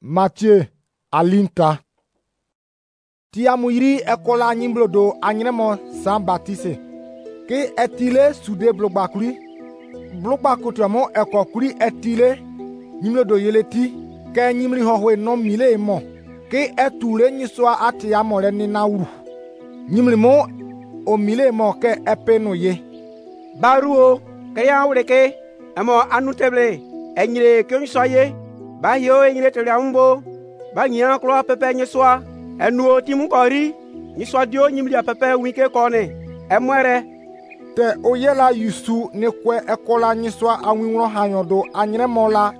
Matthieu alinta. Tiamuyiri ekola nyimblodo anyremo San Baptiste. Ke etile sude blogbakuri. Blogbakutramo ekokuri etile nyimblodo yeleti. Ke nyimri hohwe no mile mo. Ke etule nyiswa ati amore ni nauru. Nyimri mo o mile mo ke epeno ye. Baruo kaya ureke amo anuteble enyire kyonsoye ba yo enyire teliambo ba nya klo pepe nyiswa enuo timu kori nyiswa dio nyimri pepe wike kone emwere te oyela yusu ne kwe ekola nyiswa awinro hanyodo anyremola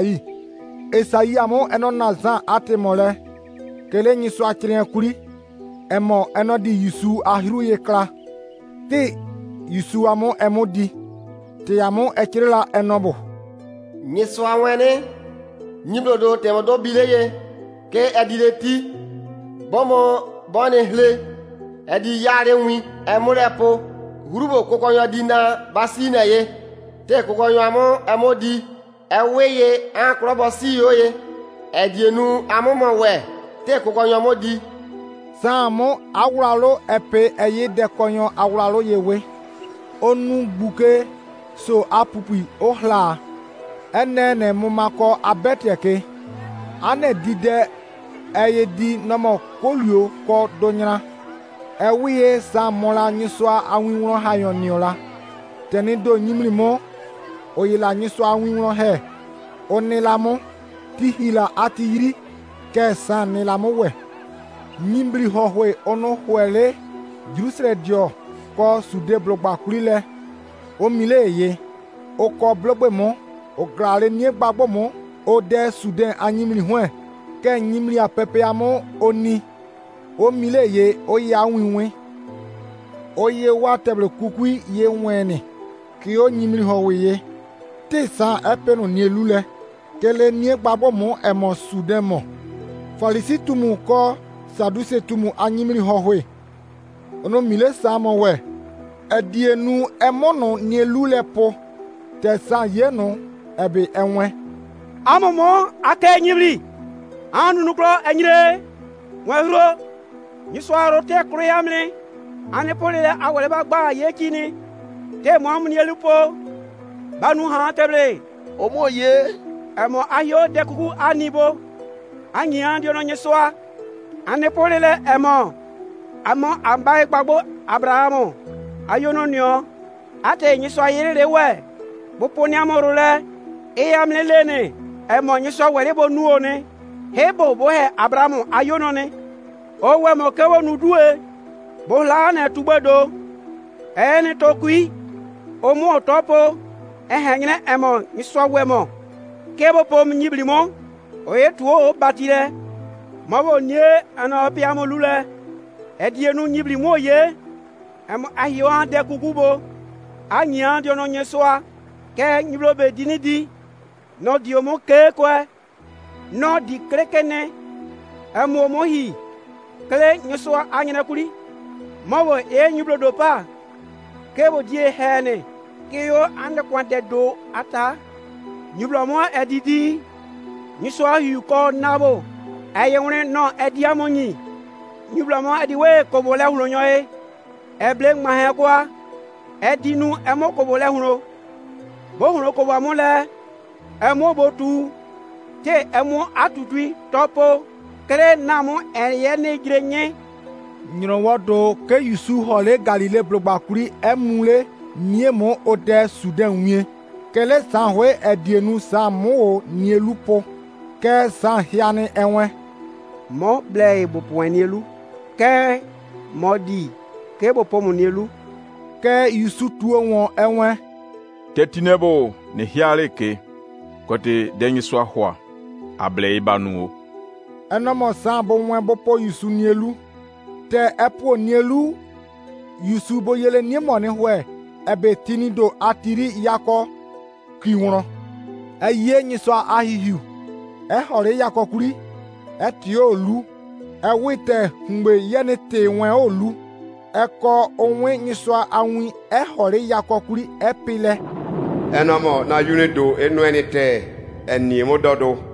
Esayi amo eno nazan atemole kele nyiswa chire kuri emo eno di yusu ahiru yekla te yusu amo emodi te amo echirela enobo nyiswa wene nyiblodo temodo bileye ke edileti bomo bone hle edi yare wi emurepo hurubo kokonyo dina basina ye te kokonyo amo emodi eweye ankrobo si yoye edienu amomo we te kokonyo modi samo awralo epe eye dekonyo awralo yewe onu gbuke so apupui ohla enene mumako abetieke ane dide eye di nomo kolio ko donyra ewiye samola nyiswa awinwo hayoniola teni do nyimrimo oyila nyiswa awinwo he onilamo tihila atiri ke sanilamo we nyimbri hohwe ono hwele Jerusalem ko sude blogbakurile o mile ye o ko blogbemo o grale nie gbagbomo o de sude anyimri hwe ke nyimri apepe amo oni o mile ye o ya winwe o ye wa teble kukui ye wene ki o nyimri howe ye te sa epeno nie lule kele nie gbagbomo emo sude mo falisi tumu ko saduse tumu anyimri howe ono mile samo we edienu emono nie lule po te sa yeno ebe enwe amomo ake nyibri anu nukro enyire wehro nyiswaro te kruyamne ane polele awale bagba yekini te mo amni elupo banu ha teble omoye emo ayo dekuku anibo anyi andio no nyiswa ane polele emo ambaye gbagbo Abrahamu ayono nio ate nyiswa yire we boponi amorule eyamlelene emo nyiswa wele bo nuone hebo bo he Abrahamu ayono ne owe mo kewo nudue bo la na tugbedo ene tokui omo topo ehenyene emo nyiswa wemo kebo pom nyiblimo oye tuo batire mabo nie ana piamo lule edienu nyiblimo ye em ahiwa de kukubo anya dio no nyeswa ke nyiblo be dinidi no dio mo kekwe no di krekene emo mohi kle nyeswa anya kuli mawo e nyiblo do pa kebo die hene ke yo ande kwante do ata nyiblo mo edidi nyeswa hu ko nabo ayewne no ediamonyi nyiblo mo ediwe ko bole hulo nyoe eble ngmahe kwa edinu emo ko bole hulo bo hulo ko ba mole emo botu te emo atutui topo kere namu eye ne grenye nyrowodo ke yusu hole Galile blogbakuri emule niemo ode Sudan wie kele sanwe edienu samu nielupo ke san hiane enwe mo ble bo poenielu ke modi ke bo pomu nielu ke yusu tuo won enwe tetinebo ne hiare ke kote denyi swa hwa able ibanuo enomo san bo wen bo po yusu nielu te epo nielu yusu bo yele niemo ne hwe ebe tinido atiri yako kiwro eye nyiswa ahihu hore yako kuri eti olu ewite mgbe yene te wen olu eko onwe nyiswa anwi hore yako kuri epile enomo na yunedo enu enite eni mododo